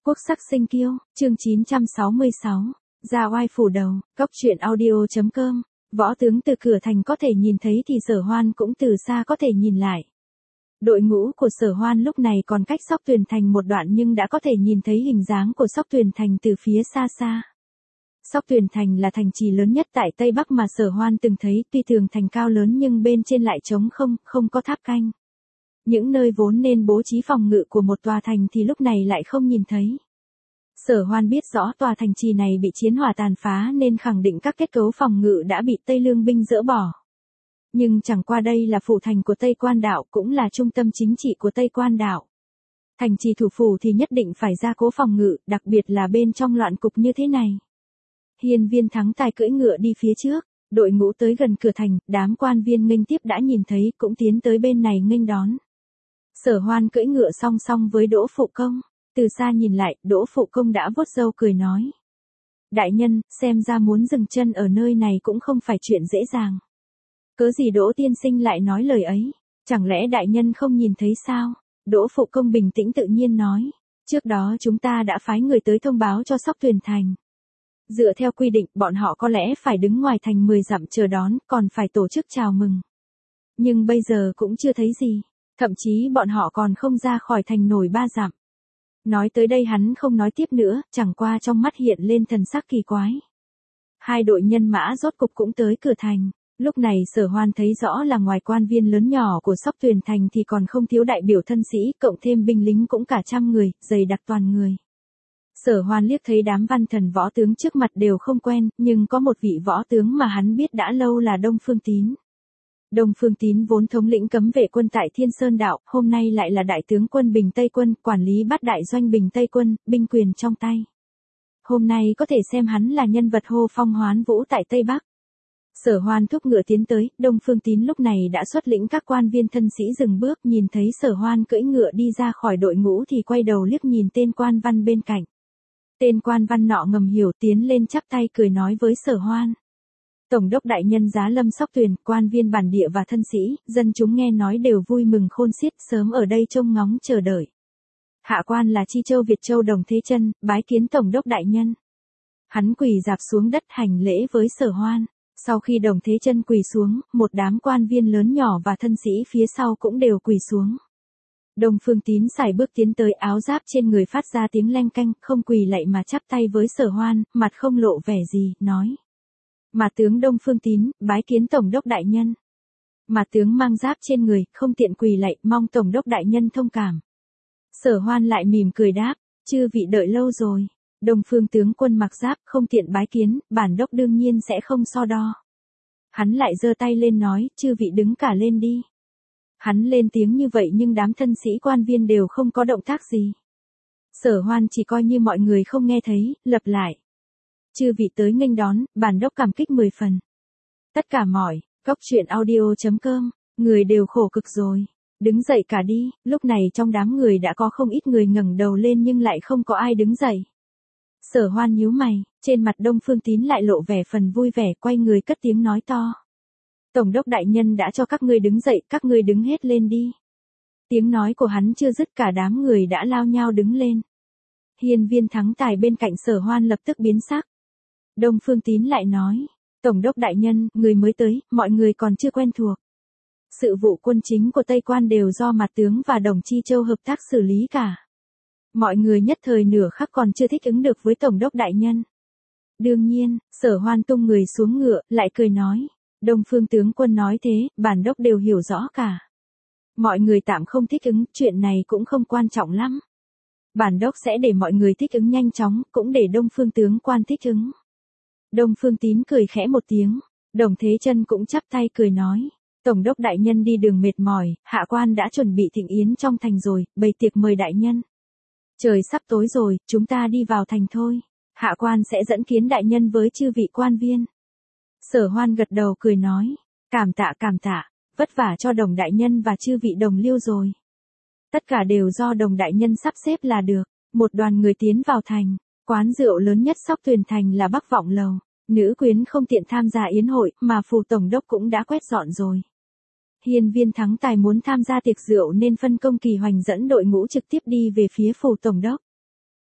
Quốc sắc sinh kiêu, chương 966, ra oai phủ đầu, cóc truyện audio.com, võ tướng từ cửa thành có thể nhìn thấy thì Sở Hoan cũng từ xa có thể nhìn lại. Đội ngũ của Sở Hoan lúc này còn cách Sóc Tuyền Thành một đoạn nhưng đã có thể nhìn thấy hình dáng của Sóc Tuyền Thành từ phía xa xa. Sóc Tuyền Thành là thành trì lớn nhất tại Tây Bắc mà Sở Hoan từng thấy, tuy tường thành cao lớn nhưng bên trên lại trống không, không có tháp canh. Những nơi vốn nên bố trí phòng ngự của một tòa thành thì lúc này lại không nhìn thấy. Sở Hoan biết rõ tòa thành trì này bị chiến hỏa tàn phá nên khẳng định các kết cấu phòng ngự đã bị Tây Lương binh dỡ bỏ. Nhưng chẳng qua đây là phủ thành của Tây Quan Đạo, cũng là trung tâm chính trị của Tây Quan Đạo. Thành trì thủ phủ thì nhất định phải gia cố phòng ngự, đặc biệt là bên trong loạn cục như thế này. Hiên Viên Thắng Tài cưỡi ngựa đi phía trước, đội ngũ tới gần cửa thành, đám quan viên nghênh tiếp đã nhìn thấy cũng tiến tới bên này nghênh đón. Sở Hoan cưỡi ngựa song song với Đỗ Phụ Công, từ xa nhìn lại, Đỗ Phụ Công đã vuốt râu cười nói. Đại nhân, xem ra muốn dừng chân ở nơi này cũng không phải chuyện dễ dàng. Cớ gì Đỗ tiên sinh lại nói lời ấy, chẳng lẽ đại nhân không nhìn thấy sao? Đỗ Phụ Công bình tĩnh tự nhiên nói, trước đó chúng ta đã phái người tới thông báo cho Sóc Tuyền Thành. Dựa theo quy định, bọn họ có lẽ phải đứng ngoài thành 10 dặm chờ đón, còn phải tổ chức chào mừng. Nhưng bây giờ cũng chưa thấy gì, thậm chí bọn họ còn không ra khỏi thành nổi 3 dặm. Nói tới đây hắn không nói tiếp nữa, chẳng qua trong mắt hiện lên thần sắc kỳ quái. Hai đội nhân mã rốt cục cũng tới cửa thành. Lúc này Sở Hoan thấy rõ là ngoài quan viên lớn nhỏ của Sóc Tuyền Thành thì còn không thiếu đại biểu thân sĩ, cộng thêm binh lính cũng cả trăm người, dày đặc toàn người. Sở Hoan liếc thấy đám văn thần võ tướng trước mặt đều không quen, nhưng có một vị võ tướng mà hắn biết đã lâu là Đông Phương Tín. Đông Phương Tín vốn thống lĩnh cấm vệ quân tại Thiên Sơn Đạo, hôm nay lại là đại tướng quân Bình Tây Quân, quản lý bát đại doanh Bình Tây Quân, binh quyền trong tay. Hôm nay có thể xem hắn là nhân vật hô phong hoán vũ tại Tây Bắc. Sở Hoan thúc ngựa tiến tới, Đông Phương Tín lúc này đã xuất lĩnh các quan viên thân sĩ dừng bước, nhìn thấy Sở Hoan cưỡi ngựa đi ra khỏi đội ngũ thì quay đầu liếc nhìn tên quan văn bên cạnh. Tên quan văn nọ ngầm hiểu, tiến lên chắp tay cười nói với Sở Hoan. Tổng đốc đại nhân giá lâm Sóc Tuyền, quan viên bản địa và thân sĩ, dân chúng nghe nói đều vui mừng khôn xiết, sớm ở đây trông ngóng chờ đợi. Hạ quan là Chi Châu Việt Châu Đồng Thế Chân, bái kiến tổng đốc đại nhân. Hắn quỳ rạp xuống đất hành lễ với Sở Hoan. Sau khi Đồng Thế Chân quỳ xuống, một đám quan viên lớn nhỏ và thân sĩ phía sau cũng đều quỳ xuống. Đông Phương Tín sải bước tiến tới, áo giáp trên người phát ra tiếng leng keng, không quỳ lạy mà chắp tay với Sở Hoan, mặt không lộ vẻ gì, nói. Mà tướng Đông Phương Tín, bái kiến tổng đốc đại nhân. Mà tướng mang giáp trên người, không tiện quỳ lạy, mong tổng đốc đại nhân thông cảm. Sở Hoan lại mỉm cười đáp, chư vị đợi lâu rồi. Đông Phương tướng quân mặc giáp, không tiện bái kiến, bản đốc đương nhiên sẽ không so đo. Hắn lại giơ tay lên nói, chư vị đứng cả lên đi. Hắn lên tiếng như vậy nhưng đám thân sĩ quan viên đều không có động tác gì. Sở Hoan chỉ coi như mọi người không nghe thấy, lặp lại. Chư vị tới nghênh đón, bản đốc cảm kích 10 phần. Tất cả mọi, cóc truyện audio.com, người đều khổ cực rồi. Đứng dậy cả đi, lúc này trong đám người đã có không ít người ngẩng đầu lên nhưng lại không có ai đứng dậy. Sở Hoan nhíu mày, trên mặt Đông Phương Tín lại lộ vẻ phần vui vẻ, quay người cất tiếng nói to. Tổng đốc đại nhân đã cho các ngươi đứng dậy, các ngươi đứng hết lên đi. Tiếng nói của hắn chưa dứt cả đám người đã lao nhao đứng lên. Hiên Viên Thắng Tài bên cạnh Sở Hoan lập tức biến sắc. Đông Phương Tín lại nói, Tổng đốc đại nhân, người mới tới, mọi người còn chưa quen thuộc. Sự vụ quân chính của Tây Quan đều do mặt tướng và Đồng Chi Châu hợp tác xử lý cả. Mọi người nhất thời nửa khắc còn chưa thích ứng được với Tổng đốc đại nhân. Đương nhiên, Sở Hoan tung người xuống ngựa, lại cười nói, Đông Phương tướng quân nói thế, bản đốc đều hiểu rõ cả. Mọi người tạm không thích ứng, chuyện này cũng không quan trọng lắm. Bản đốc sẽ để mọi người thích ứng nhanh chóng, cũng để Đông Phương tướng quan thích ứng. Đông Phương Tín cười khẽ một tiếng, Đồng Thế Chân cũng chắp tay cười nói, Tổng đốc đại nhân đi đường mệt mỏi, hạ quan đã chuẩn bị thịnh yến trong thành rồi, bày tiệc mời đại nhân. Trời sắp tối rồi, chúng ta đi vào thành thôi. Hạ quan sẽ dẫn kiến đại nhân với chư vị quan viên. Sở Hoan gật đầu cười nói, cảm tạ, vất vả cho Đồng đại nhân và chư vị đồng liêu rồi. Tất cả đều do Đồng đại nhân sắp xếp là được. Một đoàn người tiến vào thành, quán rượu lớn nhất Sóc Tuyền Thành là Bắc Vọng Lầu. Nữ quyến không tiện tham gia yến hội, mà phủ tổng đốc cũng đã quét dọn rồi. Hiên Viên Thắng Tài muốn tham gia tiệc rượu nên phân công Kỳ Hoành dẫn đội ngũ trực tiếp đi về phía phủ tổng đốc.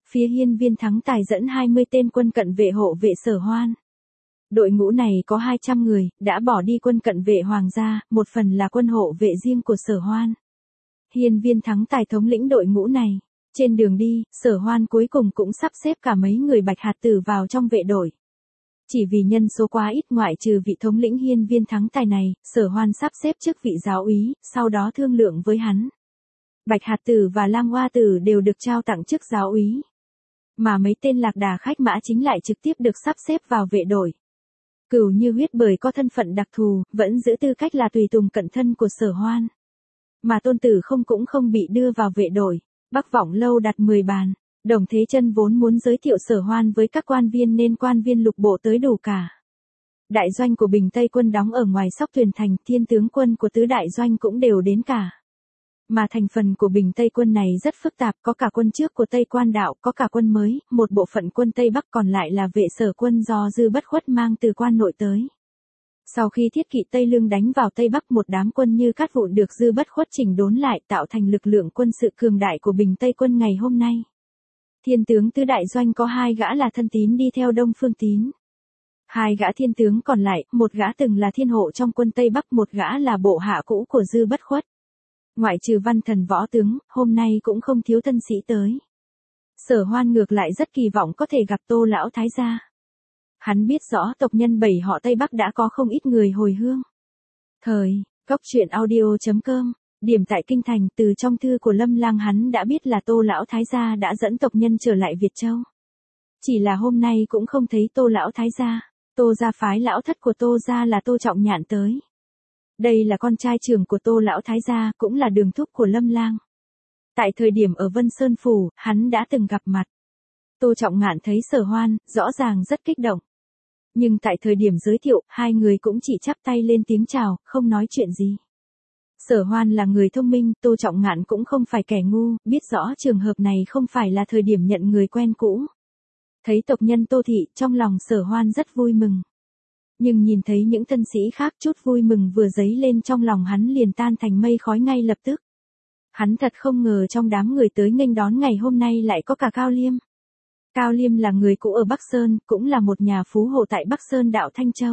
phía hiên viên thắng tài dẫn 20 tên quân cận vệ hộ vệ Sở Hoan. Đội ngũ này có 200 người, đã bỏ đi quân cận vệ hoàng gia, một phần là quân hộ vệ riêng của Sở Hoan. Hiên viên thắng tài thống lĩnh đội ngũ này. Trên đường đi, Sở Hoan cuối cùng cũng sắp xếp cả mấy người Bạch Hạt Tử vào trong vệ đội. Chỉ vì nhân số quá ít, ngoại trừ vị thống lĩnh hiên viên thắng tài này, Sở Hoan sắp xếp chức vị giáo úy, sau đó thương lượng với hắn. Bạch Hạt Tử và Lang Hoa Tử đều được trao tặng chức giáo úy. Mà mấy tên lạc đà khách mã chính lại trực tiếp được sắp xếp vào vệ đội. Cửu Như Huyết bởi có thân phận đặc thù, vẫn giữ tư cách là tùy tùng cận thân của Sở Hoan. Mà Tôn Tử Không cũng không bị đưa vào vệ đội. Bắc Vọng Lâu đặt 10 bàn. Đồng Thế Chân vốn muốn giới thiệu Sở Hoan với các quan viên nên quan viên lục bộ tới đủ cả. Đại doanh của Bình Tây quân đóng ở ngoài Sóc Thuyền thành, thiên tướng quân của tứ đại doanh cũng đều đến cả. Mà thành phần của Bình Tây quân này rất phức tạp, có cả quân trước của Tây Quan đạo, có cả quân mới, một bộ phận quân Tây Bắc còn lại là vệ sở quân do Dư Bất Khuất mang từ quan nội tới. Sau khi thiết kỵ Tây Lương đánh vào Tây Bắc, một đám quân như cát vụn được Dư Bất Khuất chỉnh đốn lại, tạo thành lực lượng quân sự cường đại của Bình Tây quân ngày hôm nay. Thiên tướng tứ đại doanh có 2 gã là thân tín đi theo Đông Phương Tín. 2 gã thiên tướng còn lại, một gã từng là thiên hộ trong quân Tây Bắc, một gã là bộ hạ cũ của Dư Bất Khuất. Ngoại trừ văn thần võ tướng, hôm nay cũng không thiếu thân sĩ tới. Sở Hoan ngược lại rất kỳ vọng có thể gặp Tô lão thái gia. Hắn biết rõ tộc nhân 7 họ Tây Bắc đã có không ít người hồi hương. Góc truyện audio.com, điểm tại Kinh Thành, từ trong thư của Lâm Lang hắn đã biết là Tô lão thái gia đã dẫn tộc nhân trở lại Việt Châu. Chỉ là hôm nay cũng không thấy Tô lão thái gia. Tô gia phái lão thất của Tô gia là Tô Trọng Nhạn tới. Đây là con trai trưởng của Tô lão thái gia, cũng là đường thúc của Lâm Lang. Tại thời điểm ở Vân Sơn phủ, hắn đã từng gặp mặt. Tô Trọng Ngạn thấy Sở Hoan, rõ ràng rất kích động. Nhưng tại thời điểm giới thiệu, 2 người cũng chỉ chắp tay lên tiếng chào, không nói chuyện gì. Sở Hoan là người thông minh, Tô Trọng Ngạn cũng không phải kẻ ngu, biết rõ trường hợp này không phải là thời điểm nhận người quen cũ. Thấy tộc nhân Tô thị, trong lòng Sở Hoan rất vui mừng. Nhưng nhìn thấy những thân sĩ khác, chút vui mừng vừa dấy lên trong lòng hắn liền tan thành mây khói ngay lập tức. Hắn thật không ngờ trong đám người tới nghênh đón ngày hôm nay lại có cả Cao Liêm. Cao Liêm là người cũ ở Bắc Sơn, cũng là một nhà phú hộ tại Bắc Sơn đạo Thanh Châu.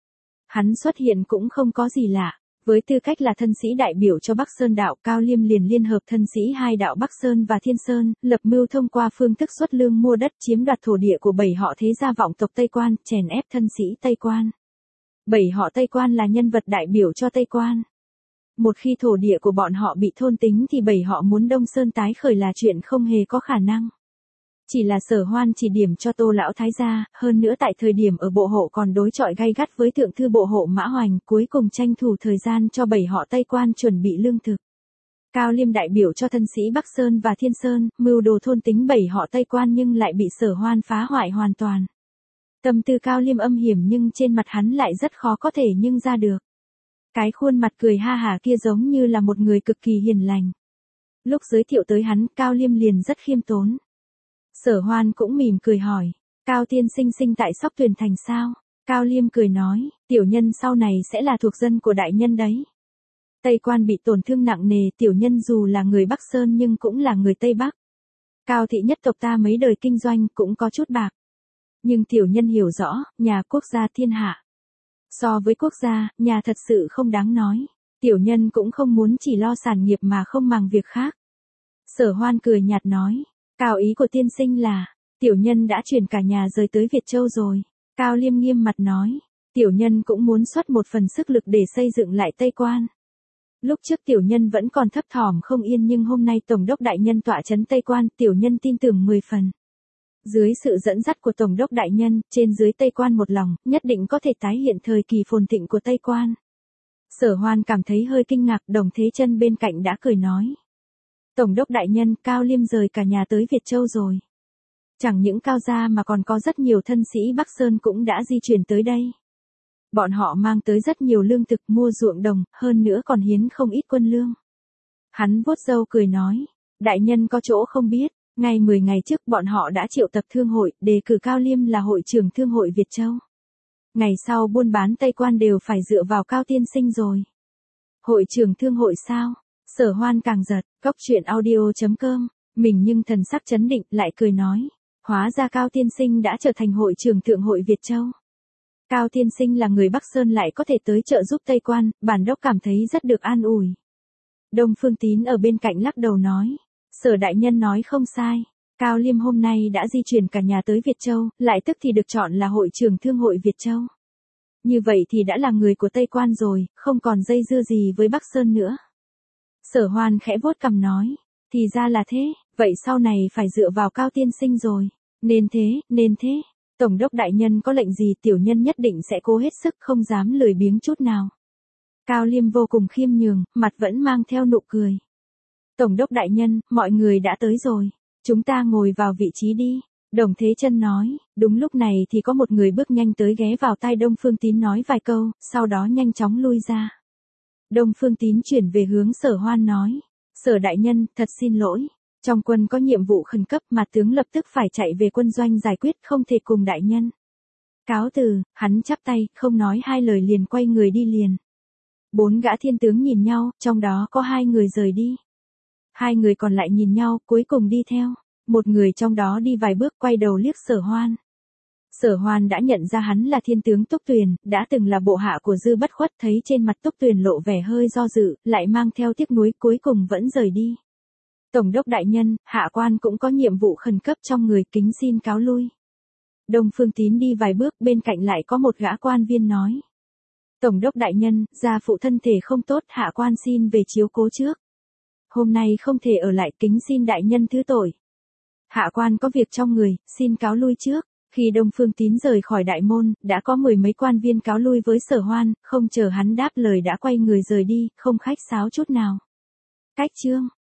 Hắn xuất hiện cũng không có gì lạ. Với tư cách là thân sĩ đại biểu cho Bắc Sơn đạo, Cao Liêm liền liên hợp thân sĩ 2 đạo Bắc Sơn và Thiên Sơn, lập mưu thông qua phương thức xuất lương mua đất chiếm đoạt thổ địa của 7 họ thế gia vọng tộc Tây Quan, chèn ép thân sĩ Tây Quan. 7 họ Tây Quan là nhân vật đại biểu cho Tây Quan. Một khi thổ địa của bọn họ bị thôn tính thì 7 họ muốn Đông Sơn tái khởi là chuyện không hề có khả năng. Chỉ là Sở Hoan chỉ điểm cho Tô lão thái gia, hơn nữa tại thời điểm ở bộ hộ còn đối chọi gay gắt với thượng thư bộ hộ Mã Hoành, cuối cùng tranh thủ thời gian cho 7 họ Tây Quan chuẩn bị lương thực. Cao Liêm đại biểu cho thân sĩ Bắc Sơn và Thiên Sơn, mưu đồ thôn tính 7 họ Tây Quan nhưng lại bị Sở Hoan phá hoại hoàn toàn. Tâm tư Cao Liêm âm hiểm nhưng trên mặt hắn lại rất khó có thể nhưng ra được. Cái khuôn mặt cười ha hả kia giống như là một người cực kỳ hiền lành. Lúc giới thiệu tới hắn, Cao Liêm liền rất khiêm tốn. Sở Hoan cũng mỉm cười hỏi, Cao tiên sinh sinh tại Sóc Thuyền thành sao? Cao Liêm cười nói, tiểu nhân sau này sẽ là thuộc dân của đại nhân đấy. Tây Quan bị tổn thương nặng nề, tiểu nhân dù là người Bắc Sơn nhưng cũng là người Tây Bắc. Cao thị nhất tộc ta mấy đời kinh doanh cũng có chút bạc. Nhưng tiểu nhân hiểu rõ, nhà quốc gia thiên hạ. So với quốc gia, nhà thật sự không đáng nói. Tiểu nhân cũng không muốn chỉ lo sản nghiệp mà không màng việc khác. Sở Hoan cười nhạt nói, Cao ý của tiên sinh là, tiểu nhân đã chuyển cả nhà rời tới Việt Châu rồi. Cao Liêm nghiêm mặt nói, tiểu nhân cũng muốn xuất một phần sức lực để xây dựng lại Tây Quan. Lúc trước tiểu nhân vẫn còn thấp thỏm không yên nhưng hôm nay Tổng đốc đại nhân tọa trấn Tây Quan, tiểu nhân tin tưởng 10 phần. Dưới sự dẫn dắt của Tổng đốc đại nhân, trên dưới Tây Quan một lòng, nhất định có thể tái hiện thời kỳ phồn thịnh của Tây Quan. Sở Hoan cảm thấy hơi kinh ngạc, Đồng Thế Chân bên cạnh đã cười nói. Tổng đốc đại nhân, Cao Liêm rời cả nhà tới Việt Châu rồi. Chẳng những Cao gia mà còn có rất nhiều thân sĩ Bắc Sơn cũng đã di chuyển tới đây. Bọn họ mang tới rất nhiều lương thực mua ruộng đồng, hơn nữa còn hiến không ít quân lương. Hắn vuốt râu cười nói, đại nhân có chỗ không biết, ngay 10 ngày trước bọn họ đã triệu tập thương hội, đề cử Cao Liêm là hội trưởng thương hội Việt Châu. Ngày sau buôn bán Tây Quan đều phải dựa vào Cao tiên sinh rồi. Hội trưởng thương hội sao? Sở Hoan càng giật, góc truyện audio.com, mình nhưng thần sắc chấn định lại cười nói. Hóa ra Cao tiên sinh đã trở thành hội trưởng Thượng hội Việt Châu. Cao tiên sinh là người Bắc Sơn lại có thể tới trợ giúp Tây Quan, bản đốc cảm thấy rất được an ủi. Đông Phương Tín ở bên cạnh lắc đầu nói, Sở đại nhân nói không sai. Cao Liêm hôm nay đã di chuyển cả nhà tới Việt Châu, lại tức thì được chọn là hội trưởng Thương hội Việt Châu. Như vậy thì đã là người của Tây Quan rồi, không còn dây dưa gì với Bắc Sơn nữa. Sở Hoan khẽ vuốt cằm nói, thì ra là thế, vậy sau này phải dựa vào Cao tiên sinh rồi. Nên thế. Tổng đốc đại nhân có lệnh gì tiểu nhân nhất định sẽ cố hết sức, không dám lười biếng chút nào. Cao Liêm vô cùng khiêm nhường, mặt vẫn mang theo nụ cười. Tổng đốc đại nhân, mọi người đã tới rồi. Chúng ta ngồi vào vị trí đi. Đồng Thế Chân nói, đúng lúc này thì có một người bước nhanh tới ghé vào tai Đông Phương Tín nói vài câu, sau đó nhanh chóng lui ra. Đông Phương Tín chuyển về hướng Sở Hoan nói, Sở đại nhân, thật xin lỗi. Trong quân có nhiệm vụ khẩn cấp mà tướng lập tức phải chạy về quân doanh giải quyết, không thể cùng đại nhân. Cáo từ, hắn chắp tay, không nói hai lời liền quay người đi liền. 4 gã thiên tướng nhìn nhau, trong đó có 2 người rời đi. 2 người còn lại nhìn nhau, cuối cùng đi theo. Một người trong đó đi vài bước quay đầu liếc Sở Hoan. Sở Hoan đã nhận ra hắn là thiên tướng Túc Tuyền, đã từng là bộ hạ của Dư Bất Khuất, thấy trên mặt Túc Tuyền lộ vẻ hơi do dự, lại mang theo tiếc nuối, cuối cùng vẫn rời đi. Tổng đốc đại nhân, hạ quan cũng có nhiệm vụ khẩn cấp trong người, kính xin cáo lui. Đông Phương Tín đi vài bước, bên cạnh lại có một gã quan viên nói. Tổng đốc đại nhân, gia phụ thân thể không tốt, hạ quan xin về chiếu cố trước. Hôm nay không thể ở lại, kính xin đại nhân thứ tội. Hạ quan có việc trong người, xin cáo lui trước. Khi Đông Phương Tín rời khỏi đại môn, đã có 10 mấy quan viên cáo lui với Sở Hoan, không chờ hắn đáp lời đã quay người rời đi, không khách sáo chút nào. Cách chương